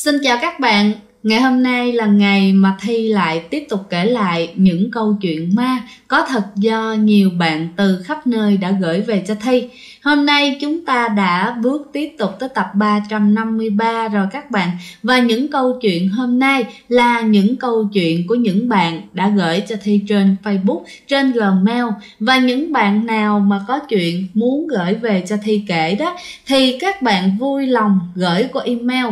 Xin chào các bạn, ngày hôm nay là ngày mà Thi lại tiếp tục kể lại những câu chuyện ma có thật do nhiều bạn từ khắp nơi đã gửi về cho Thi. Hôm nay chúng ta đã bước tiếp tục tới tập 353 rồi các bạn. Và những câu chuyện hôm nay là những câu chuyện của những bạn đã gửi cho Thi trên Facebook, trên Gmail. Và những bạn nào mà có chuyện muốn gửi về cho Thi kể đó thì các bạn vui lòng gửi qua email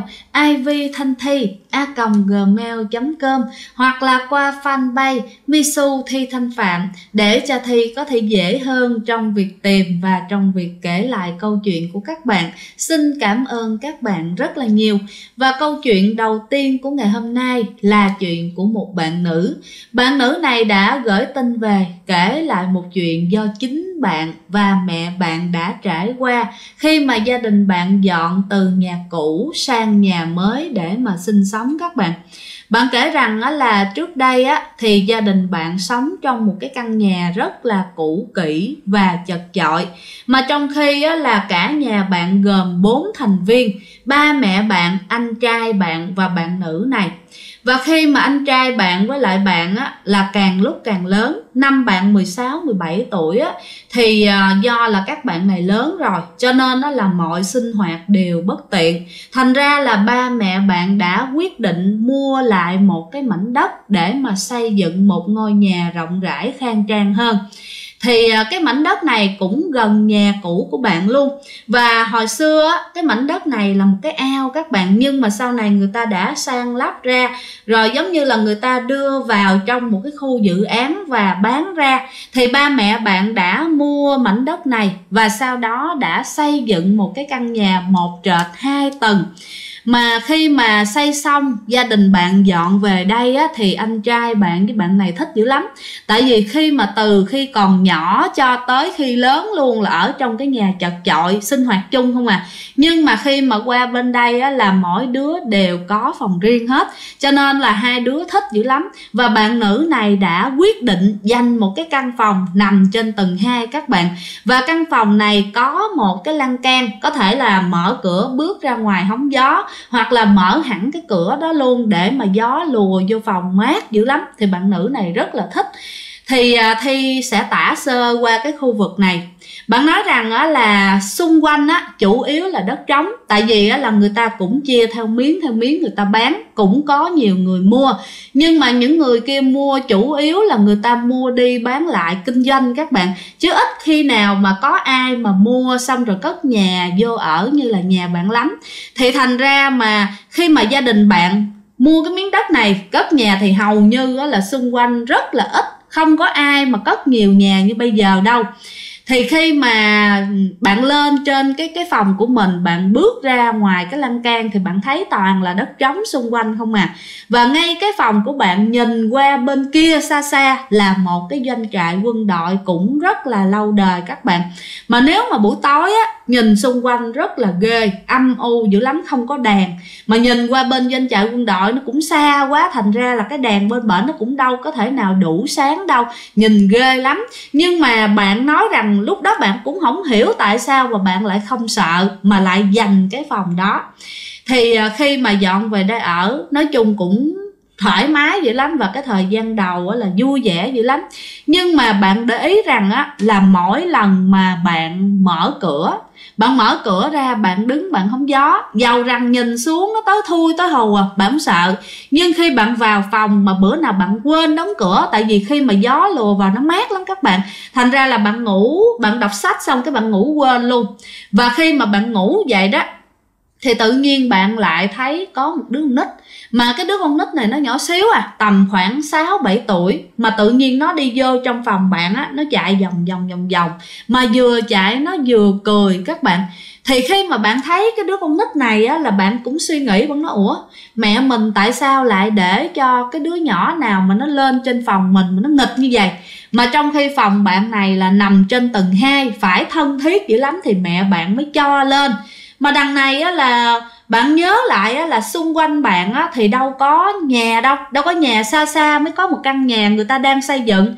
ivthanthi@gmail.com hoặc là qua fanpage Misu Thi Thanh Phạm để cho Thi có thể dễ hơn trong việc tìm và trong việc kể lại câu chuyện của các bạn. Xin cảm ơn các bạn rất là nhiều. Và câu chuyện đầu tiên của ngày hôm nay là chuyện của một bạn nữ. Bạn nữ này đã gửi tin về kể lại một chuyện do chính bạn và mẹ bạn đã trải qua khi mà gia đình bạn dọn từ nhà cũ sang nhà mới để mà sinh sống các bạn. Bạn kể rằng là trước đây thì gia đình bạn sống trong một cái căn nhà rất là cũ kỹ và chật chội. Mà trong khi là cả nhà bạn gồm 4 thành viên, ba mẹ bạn, anh trai bạn và bạn nữ này. Và khi mà anh trai bạn với lại bạn là càng lúc càng lớn, năm bạn 16-17 tuổi thì do là các bạn này lớn rồi cho nên là mọi sinh hoạt đều bất tiện. Thành ra là ba mẹ bạn đã quyết định mua lại một cái mảnh đất để mà xây dựng một ngôi nhà rộng rãi khang trang hơn. Thì cái mảnh đất này cũng gần nhà cũ của bạn luôn. Và hồi xưa cái mảnh đất này là một cái ao các bạn, nhưng mà sau này người ta đã san lấp ra rồi, giống như là người ta đưa vào trong một cái khu dự án và bán ra. Thì ba mẹ bạn đã mua mảnh đất này và sau đó đã xây dựng một cái căn nhà 1 trệt 2 tầng. Mà khi mà xây xong, gia đình bạn dọn về đây thì anh trai bạn với bạn này thích dữ lắm. Tại vì từ khi còn nhỏ cho tới khi lớn luôn là ở trong cái nhà chật chội, sinh hoạt chung không à. Nhưng mà khi mà qua bên đây là mỗi đứa đều có phòng riêng hết, cho nên là hai đứa thích dữ lắm. Và bạn nữ này đã quyết định dành một cái căn phòng nằm trên tầng 2 các bạn. Và căn phòng này có một cái lan can, có thể là mở cửa bước ra ngoài hóng gió, hoặc là mở hẳn cái cửa đó luôn để mà gió lùa vô phòng mát dữ lắm. Thì bạn nữ này rất là thích. Thì Thi sẽ tả sơ qua cái khu vực này. Bạn nói rằng là xung quanh chủ yếu là đất trống. Tại vì là người ta cũng chia theo miếng người ta bán, cũng có nhiều người mua. Nhưng mà những người kia mua chủ yếu là người ta mua đi bán lại kinh doanh các bạn. Chứ ít khi nào mà có ai mà mua xong rồi cất nhà vô ở như là nhà bạn lắm. Thì thành ra mà khi mà gia đình bạn mua cái miếng đất này cất nhà thì hầu như là xung quanh rất là ít, không có ai mà cất nhiều nhà như bây giờ đâu. Thì khi mà bạn lên trên cái phòng của mình, bạn bước ra ngoài cái lan can thì bạn thấy toàn là đất trống xung quanh không à. Và ngay cái phòng của bạn nhìn qua bên kia xa xa là một cái doanh trại quân đội cũng rất là lâu đời các bạn. Mà nếu mà buổi tối nhìn xung quanh rất là ghê, âm u dữ lắm, không có đèn. Mà nhìn qua bên doanh trại quân đội nó cũng xa quá, thành ra là cái đèn bên bển nó cũng đâu có thể nào đủ sáng đâu, nhìn ghê lắm. Nhưng mà bạn nói rằng lúc đó bạn cũng không hiểu tại sao mà bạn lại không sợ mà lại dành cái phòng đó. Thì khi mà dọn về đây ở, nói chung cũng thoải mái dữ lắm. Và cái thời gian đầu là vui vẻ dữ lắm. Nhưng mà bạn để ý rằng là mỗi lần mà bạn mở cửa ra, bạn đứng bạn hóng gió, dầu rằng nhìn xuống nó tối thui tối hù bạn không sợ. Nhưng khi bạn vào phòng mà bữa nào bạn quên đóng cửa, tại vì khi mà gió lùa vào nó mát lắm các bạn, thành ra là bạn ngủ, bạn đọc sách xong cái bạn ngủ quên luôn. Và khi mà bạn ngủ vậy đó thì tự nhiên bạn lại thấy có một đứa con nít. Mà cái đứa con nít này nó nhỏ xíu tầm khoảng 6-7 tuổi. Mà tự nhiên nó đi vô trong phòng bạn nó chạy vòng vòng. Mà vừa chạy nó vừa cười các bạn. Thì khi mà bạn thấy cái đứa con nít này là bạn cũng suy nghĩ, bạn nói ủa mẹ mình tại sao lại để cho cái đứa nhỏ nào mà nó lên trên phòng mình mà nó nghịch như vậy. Mà trong khi phòng bạn này là nằm trên tầng 2, phải thân thiết dữ lắm thì mẹ bạn mới cho lên. Mà đằng này là bạn nhớ lại là xung quanh bạn thì đâu có nhà đâu có nhà, xa xa mới có một căn nhà người ta đang xây dựng.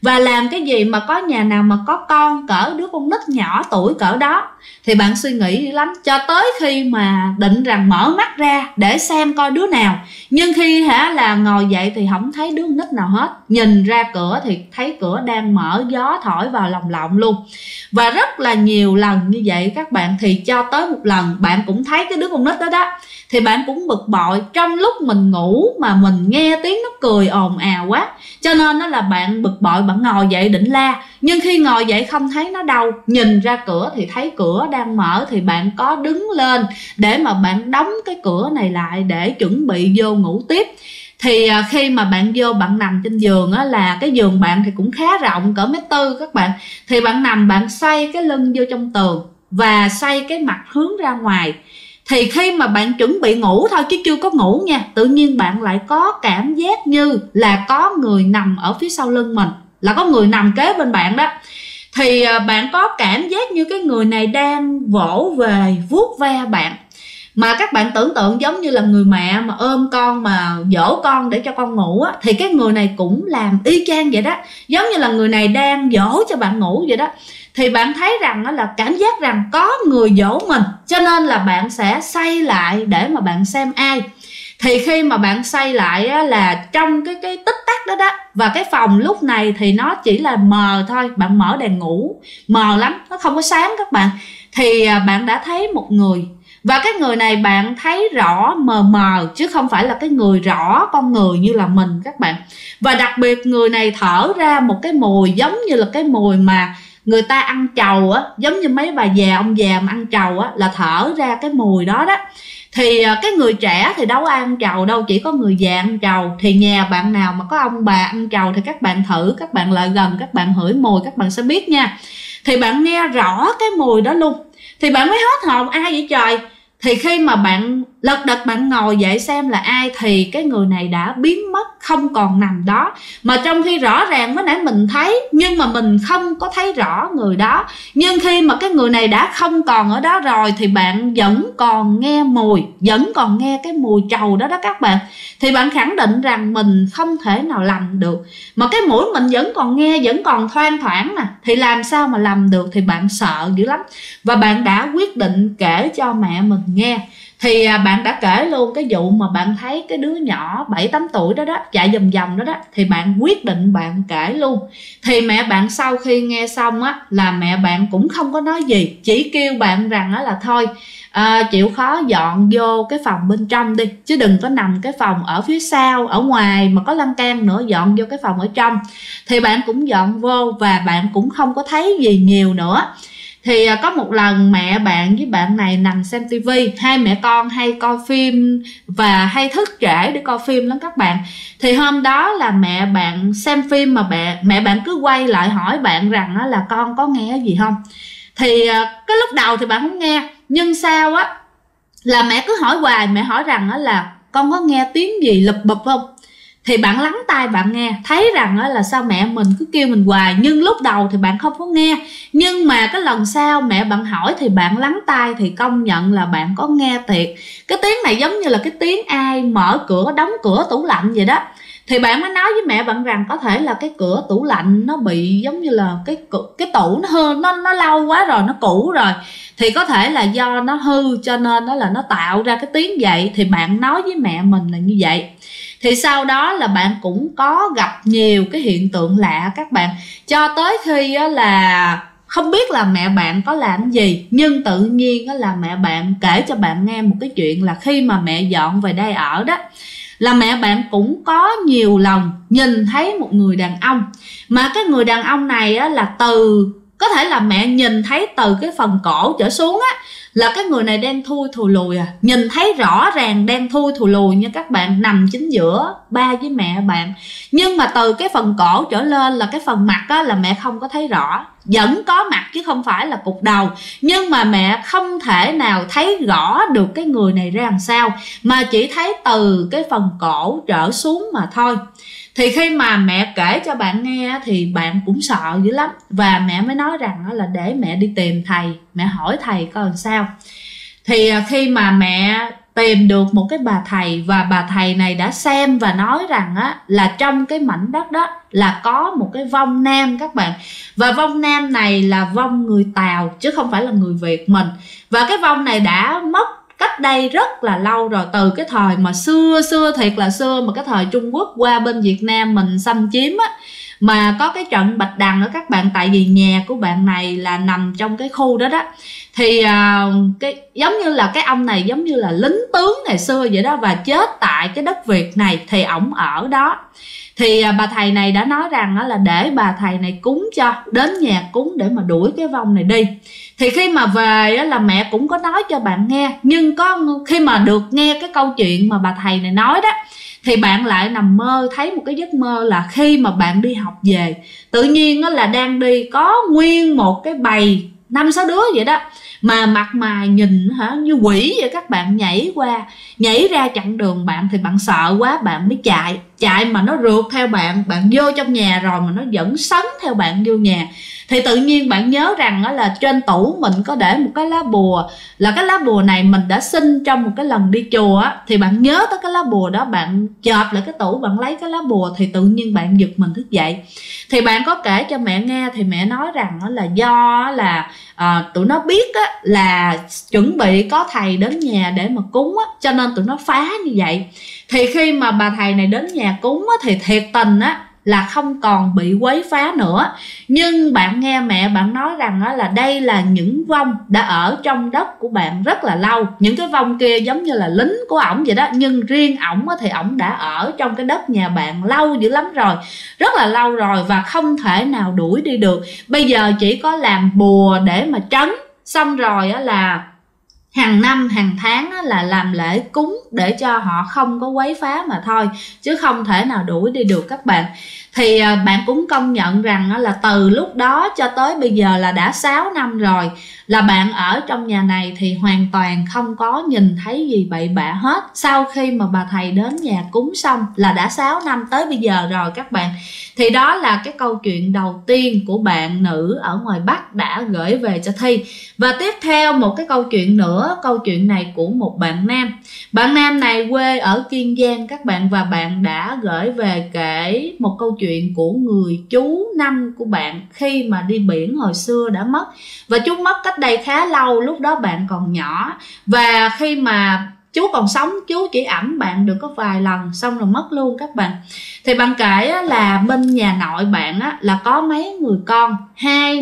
Và làm cái gì mà có nhà nào mà có con cỡ đứa con nít nhỏ tuổi cỡ đó thì bạn suy nghĩ dữ lắm, cho tới khi mà định rằng mở mắt ra để xem coi đứa nào, nhưng khi là ngồi dậy thì không thấy đứa nít nào hết. Nhìn ra cửa thì thấy cửa đang mở, gió thổi vào lồng lộng luôn. Và rất là nhiều lần như vậy các bạn, thì cho tới một lần bạn cũng thấy cái đứa con nít đó đó, thì bạn cũng bực bội. Trong lúc mình ngủ mà mình nghe tiếng nó cười ồn ào quá, cho nên đó là bạn bực bội, bạn ngồi dậy định la. Nhưng khi ngồi dậy không thấy nó đâu, nhìn ra cửa thì thấy cửa đang mở, thì bạn có đứng lên để mà bạn đóng cái cửa này lại để chuẩn bị vô ngủ tiếp. Thì khi mà bạn vô bạn nằm trên giường á, là cái giường bạn thì cũng khá rộng cỡ 1m4 các bạn. Thì bạn nằm, bạn xoay cái lưng vô trong tường và xoay cái mặt hướng ra ngoài. Thì khi mà bạn chuẩn bị ngủ thôi chứ chưa có ngủ nha, tự nhiên bạn lại có cảm giác như là có người nằm ở phía sau lưng mình, là có người nằm kế bên bạn đó. Thì bạn có cảm giác như cái người này đang vỗ về vuốt ve bạn. Mà các bạn tưởng tượng giống như là người mẹ mà ôm con mà dỗ con để cho con ngủ á, thì cái người này cũng làm y chang vậy đó, giống như là người này đang dỗ cho bạn ngủ vậy đó. Thì bạn thấy rằng đó là cảm giác rằng có người dỗ mình, cho nên là bạn sẽ xoay lại để mà bạn xem ai. Thì khi mà bạn xoay lại á, là trong cái tích tắc đó đó, và cái phòng lúc này thì nó chỉ là mờ thôi, bạn mở đèn ngủ mờ lắm, nó không có sáng các bạn. Thì bạn đã thấy một người, và cái người này bạn thấy rõ mờ mờ chứ không phải là cái người rõ con người như là mình các bạn. Và đặc biệt người này thở ra một cái mùi giống như là cái mùi mà người ta ăn trầu á, giống như mấy bà già ông già mà ăn trầu á, là thở ra cái mùi đó đó. Thì cái người trẻ thì đâu ai ăn trầu đâu, chỉ có người già ăn trầu. Thì nhà bạn nào mà có ông bà ăn trầu thì các bạn thử, các bạn lại gần, các bạn hửi mùi, các bạn sẽ biết nha. Thì bạn nghe rõ cái mùi đó luôn. Thì bạn mới hết hồn, ai vậy trời. Thì khi mà bạn lật đật bạn ngồi dậy xem là ai, thì cái người này đã biến mất, không còn nằm đó. Mà trong khi rõ ràng mới nãy mình thấy, nhưng mà mình không có thấy rõ người đó. Nhưng khi mà cái người này đã không còn ở đó rồi, thì bạn vẫn còn nghe mùi, vẫn còn nghe cái mùi trầu đó đó các bạn. Thì bạn khẳng định rằng mình không thể nào lầm được. Mà cái mũi mình vẫn còn nghe, vẫn còn thoang thoảng nè, thì làm sao mà lầm được. Thì bạn sợ dữ lắm. Và bạn đã quyết định kể cho mẹ mình nghe. Thì bạn đã kể luôn cái vụ mà bạn thấy cái đứa nhỏ 7-8 tuổi đó đó chạy vòng vòng đó đó. Thì bạn quyết định bạn kể luôn. Thì mẹ bạn sau khi nghe xong á, là mẹ bạn cũng không có nói gì, chỉ kêu bạn rằng á là thôi chịu khó dọn vô cái phòng bên trong đi, chứ đừng có nằm cái phòng ở phía sau, ở ngoài mà có lan can nữa, dọn vô cái phòng ở trong. Thì bạn cũng dọn vô và bạn cũng không có thấy gì nhiều nữa. Thì có một lần mẹ bạn với bạn này nằm xem tivi, hai mẹ con hay coi phim và hay thức trễ để coi phim lắm các bạn. Thì hôm đó là mẹ bạn xem phim mà mẹ bạn cứ quay lại hỏi bạn rằng là con có nghe gì không. Thì cái lúc đầu thì bạn không nghe, nhưng sau á là mẹ cứ hỏi hoài, mẹ hỏi rằng là con có nghe tiếng gì lụp bụp không. Thì bạn lắng tai bạn nghe, thấy rằng là sao mẹ mình cứ kêu mình hoài. Nhưng lúc đầu thì bạn không có nghe, nhưng mà cái lần sau mẹ bạn hỏi thì bạn lắng tai, thì công nhận là bạn có nghe thiệt. Cái tiếng này giống như là cái tiếng ai mở cửa đóng cửa tủ lạnh vậy đó. Thì bạn mới nói với mẹ bạn rằng có thể là cái cửa tủ lạnh nó bị giống như là cái tủ nó hư, nó lâu quá rồi, nó cũ rồi, thì có thể là do nó hư cho nên đó là nó tạo ra cái tiếng vậy. Thì bạn nói với mẹ mình là như vậy. Thì sau đó là bạn cũng có gặp nhiều cái hiện tượng lạ các bạn, cho tới khi là không biết là mẹ bạn có làm gì. Nhưng tự nhiên là mẹ bạn kể cho bạn nghe một cái chuyện là khi mà mẹ dọn về đây ở đó, là mẹ bạn cũng có nhiều lần nhìn thấy một người đàn ông. Mà cái người đàn ông này á, là có thể là mẹ nhìn thấy từ cái phần cổ trở xuống á, là cái người này đen thui thùi lùi nhìn thấy rõ ràng đen thui thùi lùi nha các bạn, nằm chính giữa ba với mẹ bạn. Nhưng mà từ cái phần cổ trở lên là cái phần mặt á, là mẹ không có thấy rõ, vẫn có mặt chứ không phải là cục đầu, nhưng mà mẹ không thể nào thấy rõ được cái người này ra làm sao, mà chỉ thấy từ cái phần cổ trở xuống mà thôi. Thì khi mà mẹ kể cho bạn nghe thì bạn cũng sợ dữ lắm. Và mẹ mới nói rằng là để mẹ đi tìm thầy, mẹ hỏi thầy coi làm sao. Thì khi mà mẹ tìm được một cái bà thầy, và bà thầy này đã xem và nói rằng á, là trong cái mảnh đất đó là có một cái vong nam các bạn. Và vong nam này là vong người Tàu chứ không phải là người Việt mình. Và cái vong này đã mất cách đây rất là lâu rồi, từ cái thời mà xưa thiệt là xưa, mà cái thời Trung Quốc qua bên Việt Nam mình xâm chiếm á, mà có cái trận Bạch Đằng đó các bạn. Tại vì nhà của bạn này là nằm trong cái khu đó đó, thì cái giống như là cái ông này giống như là lính tướng ngày xưa vậy đó, và chết tại cái đất Việt này thì ổng ở đó. Thì bà thầy này đã nói rằng là để bà thầy này cúng cho, đến nhà cúng để mà đuổi cái vong này đi. Thì khi mà về là mẹ cũng có nói cho bạn nghe, nhưng có khi mà được nghe cái câu chuyện mà bà thầy này nói đó, thì bạn lại nằm mơ thấy một cái giấc mơ là khi mà bạn đi học về, tự nhiên là đang đi có nguyên một cái bầy 5-6 đứa vậy đó, mà mặt mày nhìn như quỷ vậy các bạn, nhảy ra chặn đường bạn. Thì bạn sợ quá, bạn mới chạy mà nó rượt theo bạn vô trong nhà rồi mà nó vẫn sấn theo bạn vô nhà. Thì tự nhiên bạn nhớ rằng là trên tủ mình có để một cái lá bùa, là cái lá bùa này mình đã xin trong một cái lần đi chùa á. Thì bạn nhớ tới cái lá bùa đó, bạn chộp lại cái tủ, bạn lấy cái lá bùa, thì tự nhiên bạn giật mình thức dậy. Thì bạn có kể cho mẹ nghe, thì mẹ nói rằng là do là tụi nó biết á, là chuẩn bị có thầy đến nhà để mà cúng á, cho nên tụi nó phá như vậy. Thì khi mà bà thầy này đến nhà cúng á, thì thiệt tình á là không còn bị quấy phá nữa. Nhưng bạn nghe mẹ bạn nói rằng là đây là những vong đã ở trong đất của bạn rất là lâu. Những cái vong kia giống như là lính của ổng vậy đó, nhưng riêng ổng thì ổng đã ở trong cái đất nhà bạn lâu dữ lắm rồi, rất là lâu rồi, và không thể nào đuổi đi được. Bây giờ chỉ có làm bùa để mà trấn, xong rồi là hàng năm hàng tháng là làm lễ cúng để cho họ không có quấy phá mà thôi, chứ không thể nào đuổi đi được các bạn. Thì bạn cũng công nhận rằng là từ lúc đó cho tới bây giờ là đã 6 năm rồi, là bạn ở trong nhà này thì hoàn toàn không có nhìn thấy gì bậy bạ hết. Sau khi mà bà thầy đến nhà cúng xong là đã 6 năm tới bây giờ rồi các bạn. Thì đó là cái câu chuyện đầu tiên của bạn nữ ở ngoài Bắc đã gửi về cho Thi. Và tiếp theo một cái câu chuyện nữa, câu chuyện này của một bạn nam. Bạn nam này quê ở Kiên Giang các bạn, và bạn đã gửi về kể một câu chuyện của người chú năm của bạn khi mà đi biển hồi xưa đã mất. Và chú mất cách đây khá lâu, lúc đó bạn còn nhỏ. Và khi mà chú còn sống, chú chỉ ẵm bạn được có vài lần xong rồi mất luôn các bạn. Thì bạn kể là bên nhà nội bạn là có mấy người con, 2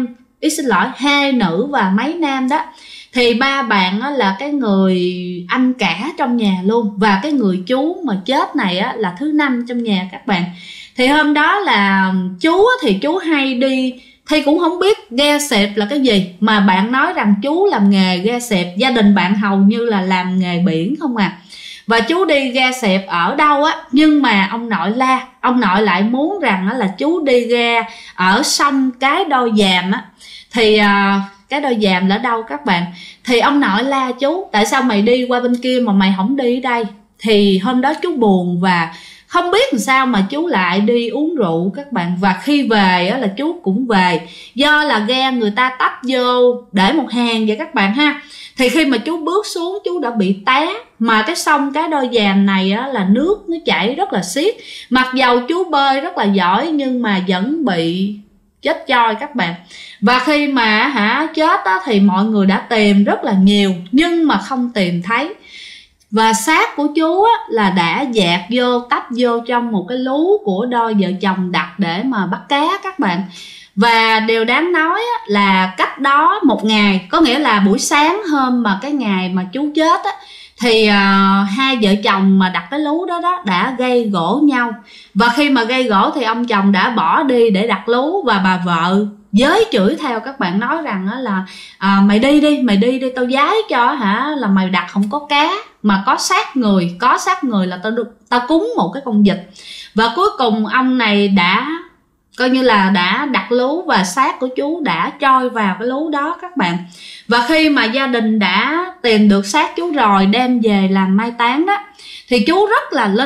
nữ và mấy nam đó. Thì ba bạn là cái người anh cả trong nhà luôn, và cái người chú mà chết này là thứ 5 trong nhà các bạn. Thì hôm đó là chú thì chú hay đi, Thi cũng không biết ghe xẹp là cái gì, mà bạn nói rằng chú làm nghề ghe xẹp, gia đình bạn hầu như là làm nghề biển không à. Và chú đi ghe xẹp ở đâu á, nhưng mà ông nội lại muốn rằng là chú đi ghe ở sông Cái Đôi Giàm á. Thì Cái Đôi Giàm là đâu các bạn? Thì ông nội la chú, tại sao mày đi qua bên kia mà mày không đi ở đây? Thì hôm đó chú buồn và không biết làm sao mà chú lại đi uống rượu các bạn. Và khi về là chú cũng về, do là ghe người ta tách vô để một hàng vậy các bạn ha. Thì khi mà chú bước xuống, chú đã bị té. Mà cái sông Cái Đôi Giàm này là nước nó chảy rất là xiết. Mặc dầu chú bơi rất là giỏi nhưng mà vẫn bị chết choi các bạn. Và khi mà chết thì mọi người đã tìm rất là nhiều nhưng mà không tìm thấy. Và xác của chú là đã dạt vô, tách vô trong một cái lú của đôi vợ chồng đặt để mà bắt cá các bạn. Và điều đáng nói là cách đó một ngày, có nghĩa là buổi sáng hôm mà cái ngày mà chú chết thì hai vợ chồng mà đặt cái lú đó đã gây gổ nhau. Và khi mà gây gổ thì ông chồng đã bỏ đi để đặt lú, và bà vợ giới chửi theo các bạn, nói rằng là mày đi đi tao vái cho là mày đặt không có cá mà có xác người là tao cúng một cái con vịt. Và cuối cùng ông này đã coi như là đã đặt lú và xác của chú đã trôi vào cái lú đó các bạn. Và khi mà gia đình đã tìm được xác chú rồi đem về làm mai táng đó, thì chú rất là linh.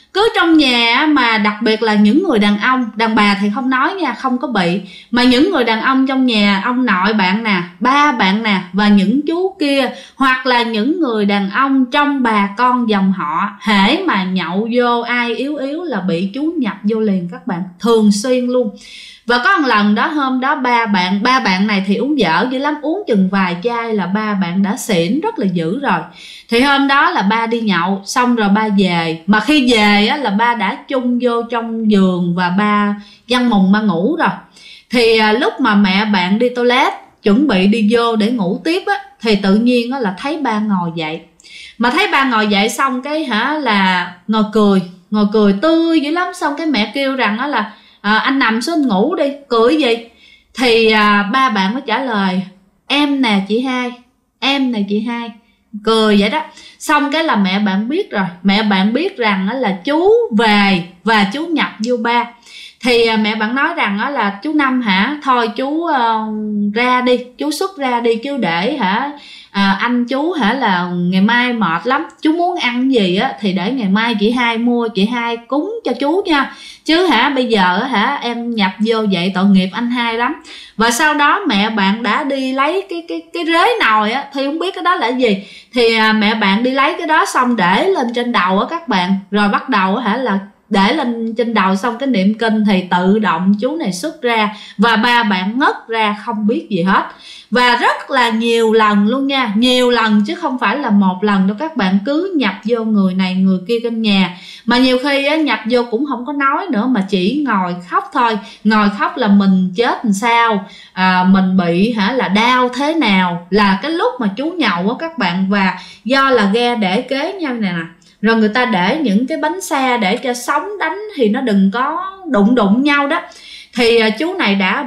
Cứ trong nhà mà đặc biệt là những người đàn ông, đàn bà thì không nói nha, không có bị, mà những người đàn ông trong nhà, ông nội bạn nè, ba bạn nè, và những chú kia, hoặc là những người đàn ông trong bà con dòng họ, hễ mà nhậu vô ai yếu yếu là bị chú nhập vô liền các bạn, thường xuyên luôn. Và có một lần đó, hôm đó ba bạn này thì uống dở dữ lắm, uống chừng vài chai là ba bạn đã xỉn rất là dữ rồi. Thì hôm đó là ba đi nhậu xong rồi ba về, mà khi về á, là ba đã chung vô trong giường và ba giăng mùng ba ngủ rồi. Thì lúc mà mẹ bạn đi toilet chuẩn bị đi vô để ngủ tiếp á, thì tự nhiên á, là thấy ba ngồi dậy. Mà thấy ba ngồi dậy xong cái là ngồi cười tươi dữ lắm. Xong cái mẹ kêu rằng á là anh nằm xuống anh ngủ đi, cười gì. Thì ba bạn mới trả lời em nè chị hai, em nè chị hai, cười vậy đó. Xong cái là mẹ bạn biết rồi, mẹ bạn biết rằng á là chú về và chú nhập vô ba. Thì mẹ bạn nói rằng á là chú Năm hả, thôi chú ra đi, chú xuất ra đi, chứ để anh chú là ngày mai mệt lắm, chú muốn ăn gì á thì để ngày mai chị hai mua, chị hai cúng cho chú nha, chứ bây giờ em nhập vô vậy tội nghiệp anh hai lắm. Và sau đó mẹ bạn đã đi lấy cái rế nồi á, thì không biết cái đó là gì. Thì mẹ bạn đi lấy cái đó xong để lên trên đầu á các bạn, rồi bắt đầu là để lên trên đầu xong cái niệm kinh thì tự động chú này xuất ra, và ba bạn ngất ra không biết gì hết. Và rất là nhiều lần luôn nha, nhiều lần chứ không phải là một lần đâu các bạn, cứ nhập vô người này người kia trong nhà. Mà nhiều khi á, nhập vô cũng không có nói nữa mà chỉ ngồi khóc thôi. Ngồi khóc là mình chết làm sao, mình bị là đau thế nào, là cái lúc mà chú nhậu á các bạn. Và do là ghe để kế nhau nè, rồi người ta để những cái bánh xe để cho sóng đánh thì nó đừng có đụng nhau đó. Thì chú này đã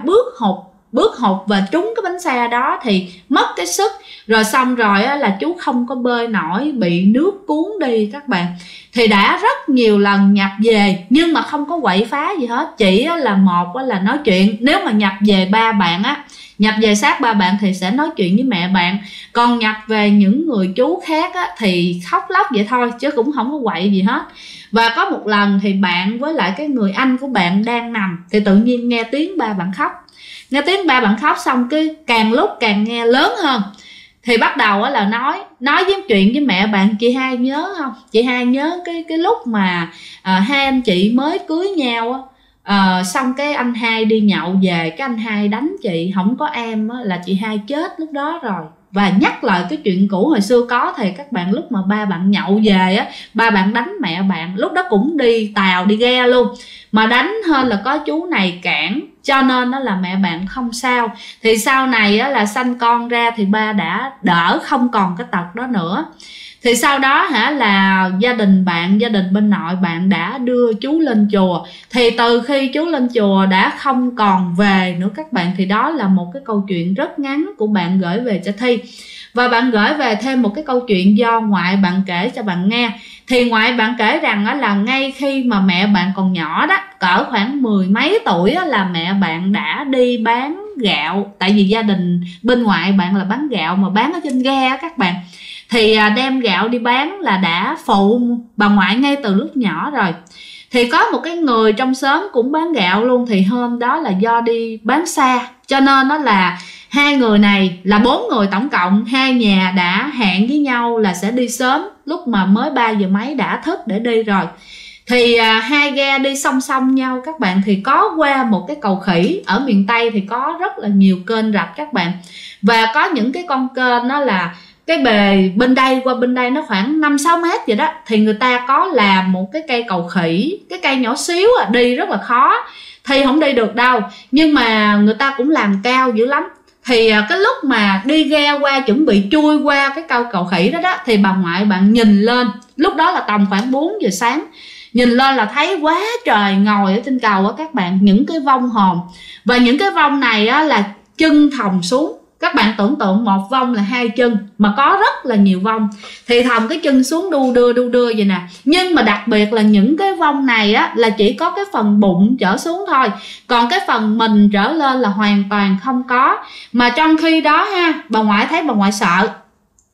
bước hụt và trúng cái bánh xe đó thì mất cái sức. Rồi xong rồi á, là chú không có bơi nổi, bị nước cuốn đi các bạn. Thì đã rất nhiều lần nhập về nhưng mà không có quậy phá gì hết, chỉ là một là nói chuyện. Nếu mà nhập về ba bạn á, nhập về sát ba bạn thì sẽ nói chuyện với mẹ bạn. Còn nhập về những người chú khác á, thì khóc lóc vậy thôi chứ cũng không có quậy gì hết. Và có một lần thì bạn với lại cái người anh của bạn đang nằm, thì tự nhiên nghe tiếng ba bạn khóc. Nghe tiếng ba bạn khóc xong cái càng lúc càng nghe lớn hơn. Thì bắt đầu là nói với chuyện với mẹ bạn, chị hai nhớ không? Chị hai nhớ cái lúc mà hai anh chị mới cưới nhau á, xong cái anh hai đi nhậu về, cái anh hai đánh chị, không có em á, là chị hai chết lúc đó rồi. Và nhắc lại cái chuyện cũ hồi xưa có thì các bạn, lúc mà ba bạn nhậu về á, ba bạn đánh mẹ bạn, lúc đó cũng đi tàu đi ghe luôn, mà đánh hơn là có chú này cản, cho nên đó là mẹ bạn không sao. Thì sau này á, là sanh con ra thì ba đã đỡ, không còn cái tật đó nữa. Thì sau đó là gia đình bên nội bạn đã đưa chú lên chùa. Thì từ khi chú lên chùa đã không còn về nữa các bạn. Thì đó là một cái câu chuyện rất ngắn của bạn gửi về cho Thi. Và bạn gửi về thêm một cái câu chuyện do ngoại bạn kể cho bạn nghe. Thì ngoại bạn kể rằng là ngay khi mà mẹ bạn còn nhỏ đó, cỡ khoảng 10 mấy tuổi là mẹ bạn đã đi bán gạo. Tại vì gia đình bên ngoại bạn là bán gạo mà bán ở trên ghe các bạn. Thì đem gạo đi bán là đã phụ bà ngoại ngay từ lúc nhỏ rồi. Thì có một cái người trong xóm cũng bán gạo luôn. Thì hôm đó là do đi bán xa, cho nên đó là hai người này là 4 người tổng cộng, hai nhà đã hẹn với nhau là sẽ đi sớm, lúc mà mới 3 giờ mấy đã thức để đi rồi. Thì hai ghe đi song song nhau các bạn. Thì có qua một cái cầu khỉ. Ở miền Tây thì có rất là nhiều kênh rạch các bạn. Và có những cái con kênh đó là cái bề bên đây qua bên đây nó khoảng 5-6 mét vậy đó. Thì người ta có làm một cái cây cầu khỉ, cái cây nhỏ xíu đi rất là khó, thì không đi được đâu, nhưng mà người ta cũng làm cao dữ lắm. Thì cái lúc mà đi ghe qua chuẩn bị chui qua cái cây cầu khỉ đó thì bà ngoại bạn nhìn lên, lúc đó là tầm khoảng 4 giờ sáng, nhìn lên là thấy quá trời ngồi ở trên cầu á các bạn, những cái vong hồn. Và những cái vong này là chân thòng xuống. Các bạn tưởng tượng một vong là 2 chân mà có rất là nhiều vong, thì thòng cái chân xuống đu đưa vậy nè. Nhưng mà đặc biệt là những cái vong này là chỉ có cái phần bụng trở xuống thôi, còn cái phần mình trở lên là hoàn toàn không có. Mà trong khi đó bà ngoại thấy bà ngoại sợ.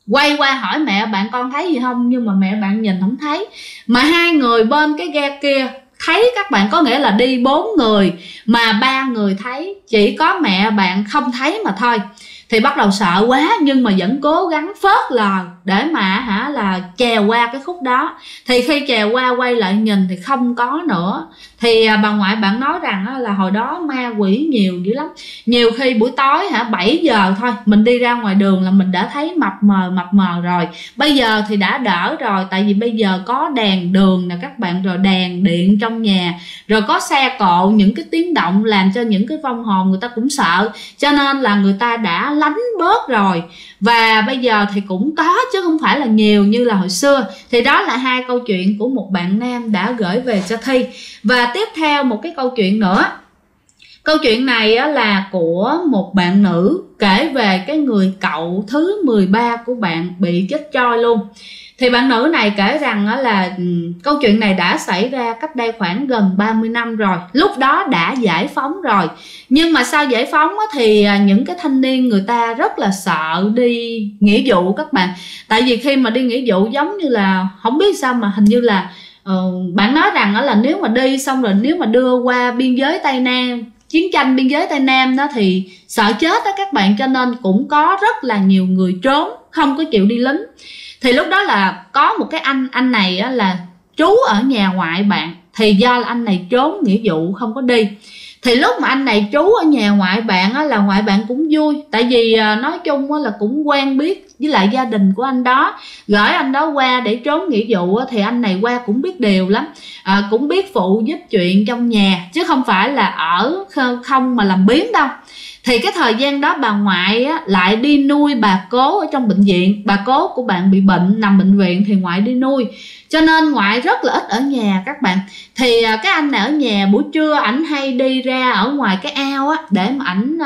quay qua hỏi mẹ bạn con thấy gì không, nhưng mà mẹ bạn nhìn không thấy. Mà hai người bên cái ghe kia thấy các bạn, có nghĩa là đi 4 người mà 3 người thấy, chỉ có mẹ bạn không thấy mà thôi. Thì bắt đầu sợ quá nhưng mà vẫn cố gắng phớt lờ để mà là chèo qua cái khúc đó. Thì khi chèo qua quay lại nhìn thì không có nữa. Thì bà ngoại bạn nói rằng là hồi đó ma quỷ nhiều dữ lắm. Nhiều khi buổi tối 7 giờ thôi mình đi ra ngoài đường là mình đã thấy mập mờ rồi. Bây giờ thì đã đỡ rồi, tại vì bây giờ có đèn đường nè các bạn, rồi đèn điện trong nhà, rồi có xe cộ, những cái tiếng động làm cho những cái vong hồn người ta cũng sợ, cho nên là người ta đã lánh bớt rồi. Và bây giờ thì cũng có chứ không phải là nhiều như là hồi xưa. Thì đó là hai câu chuyện của một bạn nam đã gửi về cho Thi. Và tiếp theo một cái câu chuyện nữa. Câu chuyện này là của một bạn nữ kể về cái người cậu thứ 13 của bạn bị chết choi luôn. Thì bạn nữ này kể rằng là câu chuyện này đã xảy ra cách đây khoảng gần 30 năm rồi. Lúc đó đã giải phóng rồi. Nhưng mà sau giải phóng thì những cái thanh niên người ta rất là sợ đi nghĩa vụ các bạn. Tại vì khi mà đi nghĩa vụ giống như là không biết sao mà hình như là bạn nói rằng là nếu mà đi xong rồi nếu mà đưa qua biên giới Tây Nam, chiến tranh biên giới Tây Nam đó thì sợ chết đó các bạn, cho nên cũng có rất là nhiều người trốn không có chịu đi lính. Thì lúc đó là có một cái anh này là trú ở nhà ngoại bạn. Thì do là anh này trốn nghĩa vụ không có đi. Thì lúc mà anh này trú ở nhà ngoại bạn là ngoại bạn cũng vui. Tại vì nói chung là cũng quen biết với lại gia đình của anh đó. Gửi anh đó qua để trốn nghĩa vụ thì anh này qua cũng biết điều lắm. Cũng biết phụ giúp chuyện trong nhà, chứ không phải là ở không mà làm biếng đâu. Thì cái thời gian đó bà ngoại lại đi nuôi bà cố ở trong bệnh viện. Bà cố của bạn bị bệnh, nằm bệnh viện thì ngoại đi nuôi. Cho nên ngoại rất là ít ở nhà các bạn. Thì cái anh này ở nhà buổi trưa ảnh hay đi ra ở ngoài cái ao để mà ảnh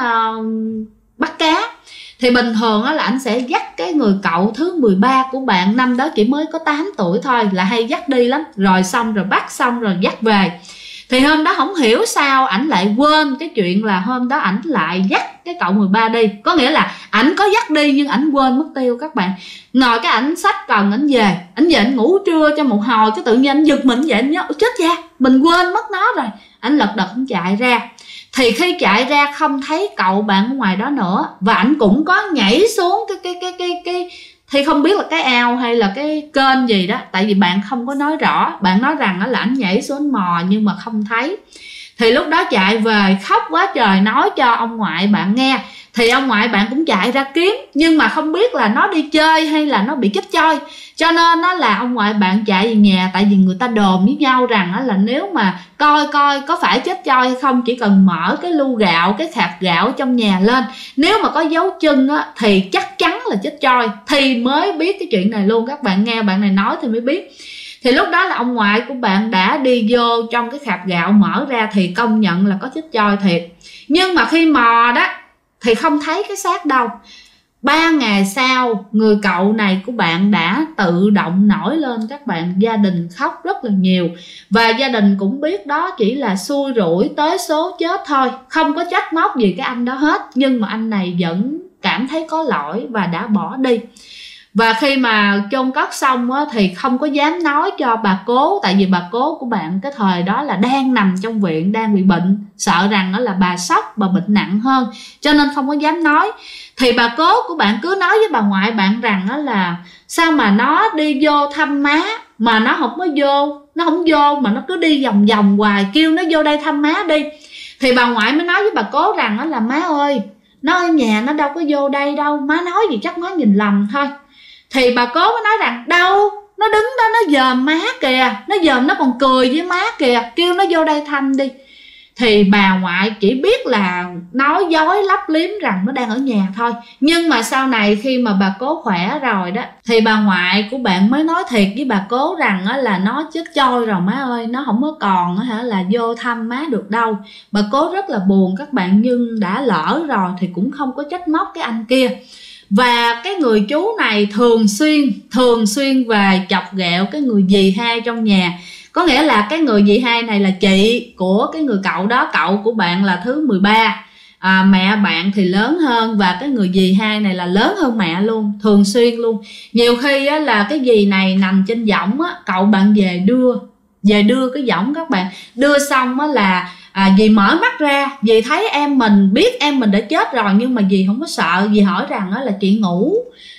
bắt cá. Thì bình thường là ảnh sẽ dắt cái người cậu thứ 13 của bạn, năm đó chỉ mới có 8 tuổi thôi, là hay dắt đi lắm. Rồi xong rồi bắt xong rồi dắt về. Thì hôm đó không hiểu sao ảnh lại quên cái chuyện là hôm đó ảnh lại dắt cái cậu 13 đi. Có nghĩa là ảnh có dắt đi nhưng ảnh quên mất tiêu các bạn. Ngồi cái ảnh xách cần ảnh về ảnh ngủ trưa cho một hồi, cái tự nhiên ảnh giật mình vậy, ảnh nhớ chết cha mình quên mất nó rồi. Ảnh lật đật ảnh chạy ra. Thì khi chạy ra không thấy cậu bạn ở ngoài đó nữa. Và ảnh cũng có nhảy xuống cái thì không biết là cái ao hay là cái kênh gì đó, tại vì bạn không có nói rõ. Bạn nói rằng là ảnh nhảy xuống mò nhưng mà không thấy. Thì lúc đó chạy về khóc quá trời, nói cho ông ngoại bạn nghe. Thì ông ngoại bạn cũng chạy ra kiếm, nhưng mà không biết là nó đi chơi hay là nó bị chết choi. Cho nên nó là ông ngoại bạn chạy về nhà. Tại vì người ta đồn với nhau rằng là nếu mà coi có phải chết choi hay không, chỉ cần mở cái lu gạo, cái khạp gạo trong nhà lên, nếu mà có dấu chân thì chắc chắn là chết choi. Thì mới biết cái chuyện này luôn. Các bạn nghe bạn này nói thì mới biết. Thì lúc đó là ông ngoại của bạn đã đi vô trong cái khạp gạo mở ra thì công nhận là có chết choi thiệt. Nhưng mà khi mò đó thì không thấy cái xác đâu. 3 ngày sau, người cậu này của bạn đã tự động nổi lên các bạn. Gia đình khóc rất là nhiều. Và gia đình cũng biết đó chỉ là xui rủi tới số chết thôi, không có trách móc gì cái anh đó hết. Nhưng mà anh này vẫn cảm thấy có lỗi và đã bỏ đi. Và khi mà chôn cất xong thì không có dám nói cho bà cố. Tại vì bà cố của bạn cái thời đó là đang nằm trong viện, đang bị bệnh, sợ rằng là bà sốc, bà bệnh nặng hơn, cho nên không có dám nói. Thì bà cố của bạn cứ nói với bà ngoại bạn rằng là sao mà nó đi vô thăm má mà nó không có vô, nó không vô mà nó cứ đi vòng vòng hoài, kêu nó vô đây thăm má đi. Thì bà ngoại mới nói với bà cố rằng là má ơi, nó ở nhà nó đâu có vô đây đâu, má nói gì chắc má nhìn lầm thôi. Thì bà cố mới nói rằng đâu, nó đứng đó nó dòm má kìa, nó dòm nó còn cười với má kìa, kêu nó vô đây thăm đi. Thì bà ngoại chỉ biết là nói dối lấp liếm rằng nó đang ở nhà thôi. Nhưng mà sau này khi mà bà cố khỏe rồi đó, thì bà ngoại của bạn mới nói thiệt với bà cố rằng là nó chết choi rồi má ơi, nó không có còn là vô thăm má được đâu. Bà cố rất là buồn các bạn, nhưng đã lỡ rồi thì cũng không có trách móc cái anh kia. Và cái người chú này thường xuyên về chọc ghẹo cái người dì hai trong nhà. Có nghĩa là cái người dì hai này là chị của cái người cậu đó, cậu của bạn là thứ 13. mẹ bạn thì lớn hơn, và cái người dì hai này là lớn hơn mẹ luôn, thường xuyên luôn. Nhiều khi á, là cái dì này nằm trên võng á, cậu bạn về đưa cái võng các bạn. Đưa xong á là dì mở mắt ra, dì thấy em mình, biết em mình đã chết rồi, nhưng mà dì không có sợ. Dì hỏi rằng á, là chị ngủ,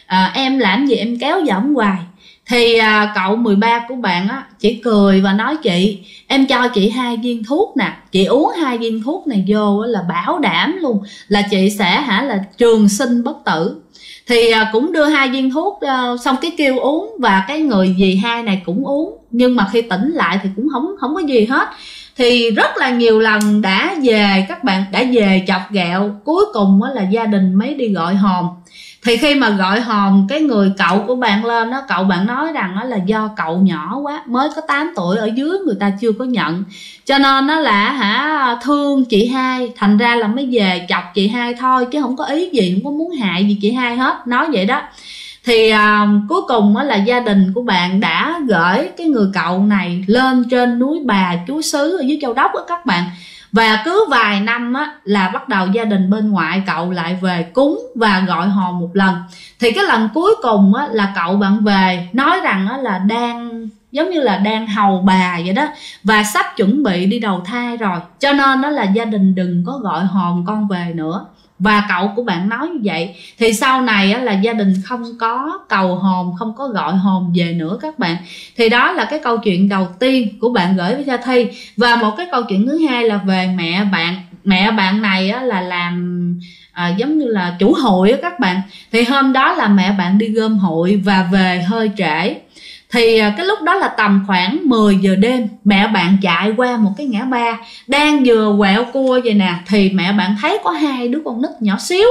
em làm gì em kéo võng hoài. Thì cậu 13 của bạn á, chỉ cười và nói chị, em cho chị 2 viên thuốc nè, chị uống 2 viên thuốc này vô á, là bảo đảm luôn là chị sẽ là trường sinh bất tử. Thì cũng đưa 2 viên thuốc, xong cái kêu uống, và cái người dì hai này cũng uống. Nhưng mà khi tỉnh lại thì cũng không có gì hết. Thì rất là nhiều lần đã về, các bạn đã về chọc ghẹo, cuối cùng á, là gia đình mới đi gọi hồn. Thì khi mà gọi hồn cái người cậu của bạn lên đó, cậu bạn nói rằng đó là do cậu nhỏ quá, mới có 8 tuổi, ở dưới người ta chưa có nhận, cho nên nó là thương chị hai, thành ra là mới về chọc chị hai thôi, chứ không có ý gì, không có muốn hại gì chị hai hết, nói vậy đó. Thì cuối cùng là gia đình của bạn đã gửi cái người cậu này lên trên núi Bà Chúa Xứ ở dưới Châu Đốc đó các bạn. Và cứ vài năm á, là bắt đầu gia đình bên ngoại cậu lại về cúng và gọi hồn một lần. Thì cái lần cuối cùng á, là cậu bạn về nói rằng á, là đang giống như là đang hầu bà vậy đó, và sắp chuẩn bị đi đầu thai rồi, cho nên đó là gia đình đừng có gọi hồn con về nữa. Và cậu của bạn nói như vậy. Thì sau này á, là gia đình không có cầu hồn, không có gọi hồn về nữa các bạn. Thì đó là cái câu chuyện đầu tiên của bạn gửi với Cha Thi. Và một cái câu chuyện thứ hai là về mẹ bạn. Mẹ bạn này á, là làm giống như là chủ hội á các bạn. Thì hôm đó là mẹ bạn đi gom hội và về hơi trễ. Thì cái lúc đó là tầm khoảng 10 giờ đêm, mẹ bạn chạy qua một cái ngã ba, đang vừa quẹo cua vậy nè, thì mẹ bạn thấy có 2 đứa con nít nhỏ xíu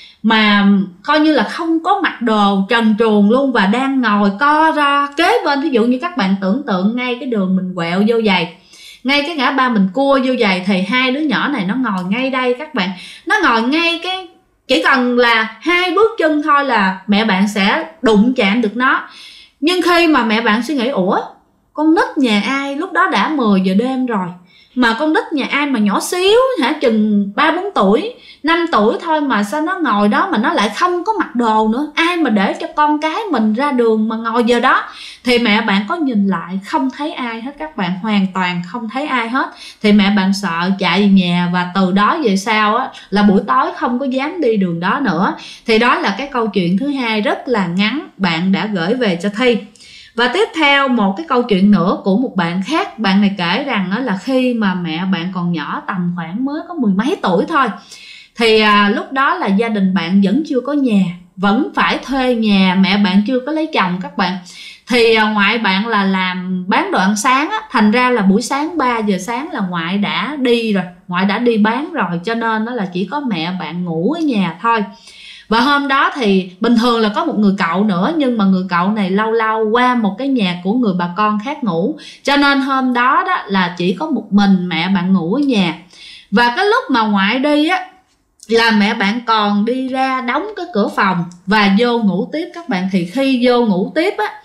mà coi như là không có mặc đồ, trần truồng luôn, và đang ngồi co ra kế bên. Ví dụ như các bạn tưởng tượng ngay cái đường mình quẹo vô giày, ngay cái ngã ba mình cua vô giày, thì 2 đứa nhỏ này nó ngồi ngay đây các bạn. Nó ngồi ngay cái, chỉ cần là 2 bước chân thôi là mẹ bạn sẽ đụng chạm được nó. Nhưng khi mà mẹ bạn suy nghĩ, ủa con nít nhà ai, lúc đó đã 10 giờ đêm rồi, mà con nít nhà ai mà nhỏ xíu chừng 3-4 tuổi, 5 tuổi thôi, mà sao nó ngồi đó mà nó lại không có mặc đồ nữa, ai mà để cho con cái mình ra đường mà ngồi giờ đó. Thì mẹ bạn có nhìn lại, không thấy ai hết các bạn, hoàn toàn không thấy ai hết. Thì mẹ bạn sợ chạy về nhà, và từ đó về sau á, là buổi tối không có dám đi đường đó nữa. Thì đó là cái câu chuyện thứ hai rất là ngắn bạn đã gửi về cho Thi. Và tiếp theo một cái câu chuyện nữa của một bạn khác. Bạn này kể rằng đó là khi mà mẹ bạn còn nhỏ, tầm khoảng mới có 10 mấy tuổi thôi, thì lúc đó là gia đình bạn vẫn chưa có nhà, vẫn phải thuê nhà, mẹ bạn chưa có lấy chồng các bạn. Thì ngoại bạn là làm bán đồ ăn sáng á, thành ra là buổi sáng 3 giờ sáng là ngoại đã đi rồi, ngoại đã đi bán rồi, cho nên đó là chỉ có mẹ bạn ngủ ở nhà thôi. Và hôm đó thì bình thường là có một người cậu nữa, nhưng mà người cậu này lâu lâu qua một cái nhà của người bà con khác ngủ, cho nên hôm đó đó là chỉ có một mình mẹ bạn ngủ ở nhà. Và cái lúc mà ngoại đi á, là mẹ bạn còn đi ra đóng cái cửa phòng và vô ngủ tiếp các bạn. Thì khi vô ngủ tiếp á,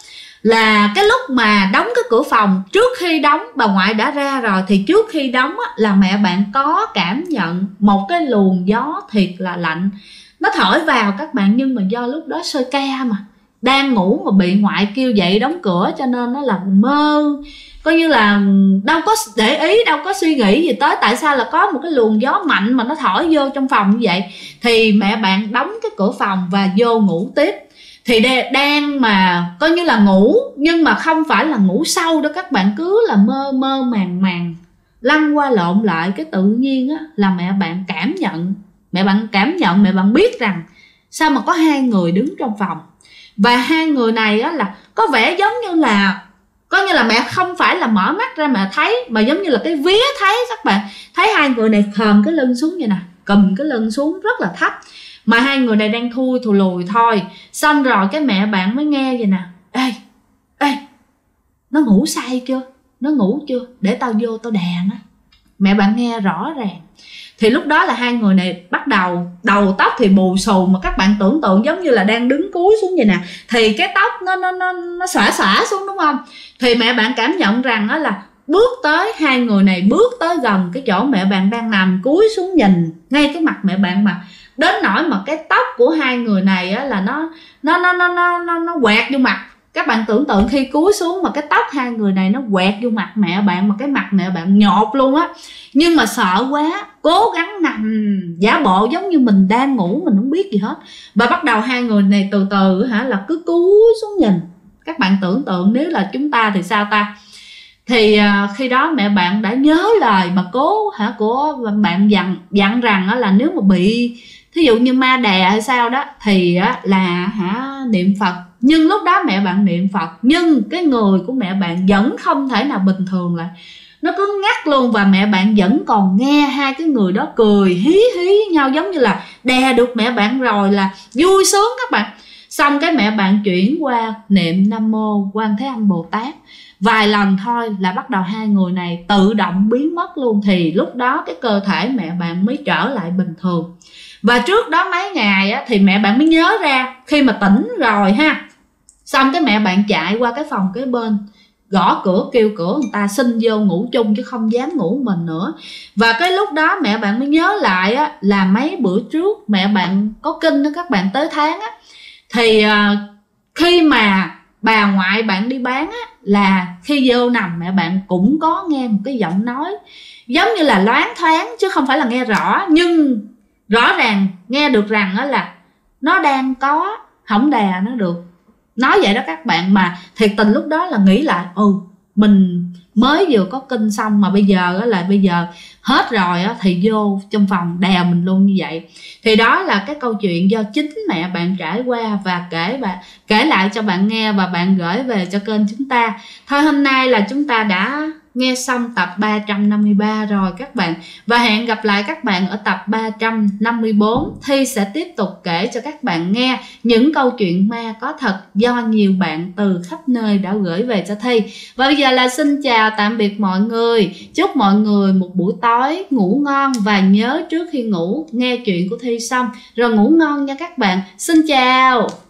là cái lúc mà đóng cái cửa phòng, trước khi đóng, bà ngoại đã ra rồi, thì trước khi đóng á, là mẹ bạn có cảm nhận một cái luồng gió thiệt là lạnh nó thổi vào các bạn. Nhưng mà do lúc đó sơ ca mà đang ngủ mà bị ngoại kêu dậy đóng cửa, cho nên nó là mơ, coi như là đâu có để ý, đâu có suy nghĩ gì tới tại sao là có một cái luồng gió mạnh mà nó thổi vô trong phòng như vậy. Thì mẹ bạn đóng cái cửa phòng và vô ngủ tiếp. Thì đang mà coi như là ngủ, nhưng mà không phải là ngủ sâu đâu các bạn, cứ là mơ mơ màng màng, lăn qua lộn lại. Cái tự nhiên á, là mẹ bạn cảm nhận, mẹ bạn biết rằng sao mà có 2 người đứng trong phòng. Và 2 người này á, là có vẻ giống như là, coi như là mẹ không phải là mở mắt ra mà thấy, mà giống như là cái vía thấy các bạn. Thấy 2 người này khom cái lưng xuống vậy nè, cầm cái lưng xuống rất là thấp, mà 2 người này đang thui thù lùi thôi. Xong rồi cái mẹ bạn mới nghe vậy nè, ê nó ngủ say chưa, nó ngủ chưa, để tao vô tao đè nó. Mẹ bạn nghe rõ ràng. Thì lúc đó là 2 người này bắt đầu, đầu tóc thì bù xù, mà các bạn tưởng tượng giống như là đang đứng cúi xuống vậy nè, thì cái tóc nó xõa xuống đúng không. Thì mẹ bạn cảm nhận rằng đó là bước tới, hai người này bước tới gần cái chỗ mẹ bạn đang nằm, cúi xuống nhìn ngay cái mặt mẹ bạn, mà đến nỗi mà cái tóc của hai người này á, là nó quẹt vô mặt. Các bạn tưởng tượng khi cúi xuống mà cái tóc hai người này nó quẹt vô mặt mẹ bạn, mà cái mặt mẹ bạn nhột luôn á. Nhưng mà sợ quá, cố gắng nằm giả bộ giống như mình đang ngủ, mình không biết gì hết. Và bắt đầu hai người này từ từ là cứ cúi xuống nhìn. Các bạn tưởng tượng nếu là chúng ta thì sao ta? Thì khi đó mẹ bạn đã nhớ lời mà của bạn dặn rằng là nếu mà bị thí dụ như ma đè hay sao đó thì là niệm Phật. Nhưng lúc đó mẹ bạn niệm Phật, nhưng cái người của mẹ bạn vẫn không thể nào bình thường lại, nó cứ ngắt luôn. Và mẹ bạn vẫn còn nghe hai cái người đó cười hí hí nhau, giống như là đè được mẹ bạn rồi là vui sướng các bạn. Xong cái mẹ bạn chuyển qua niệm Nam Mô Quan Thế Âm Bồ Tát vài lần thôi là bắt đầu hai người này tự động biến mất luôn. Thì lúc đó cái cơ thể mẹ bạn mới trở lại bình thường. Và trước đó mấy ngày thì mẹ bạn mới nhớ ra, khi mà tỉnh rồi xong cái mẹ bạn chạy qua cái phòng kế bên, gõ cửa kêu cửa người ta xin vô ngủ chung chứ không dám ngủ mình nữa. Và cái lúc đó mẹ bạn mới nhớ lại là mấy bữa trước mẹ bạn có kinh đó các bạn, tới tháng thì khi mà bà ngoại bạn đi bán là khi vô nằm mẹ bạn cũng có nghe một cái giọng nói giống như là loáng thoáng chứ không phải là nghe rõ, nhưng rõ ràng nghe được rằng là nó đang có, không đè nó được. Nói vậy đó các bạn, mà thiệt tình lúc đó là nghĩ lại mình mới vừa có kinh xong mà bây giờ hết rồi thì vô trong phòng đè mình luôn như vậy. Thì đó là cái câu chuyện do chính mẹ bạn trải qua và kể lại cho bạn nghe và bạn gửi về cho kênh chúng ta. Thôi hôm nay là chúng ta đã nghe xong tập 353 rồi các bạn, và hẹn gặp lại các bạn ở tập 354. Thi sẽ tiếp tục kể cho các bạn nghe những câu chuyện ma có thật do nhiều bạn từ khắp nơi đã gửi về cho Thi. Và bây giờ là xin chào tạm biệt mọi người, chúc mọi người một buổi tối ngủ ngon, và nhớ trước khi ngủ nghe chuyện của Thi xong rồi ngủ ngon nha các bạn. Xin chào.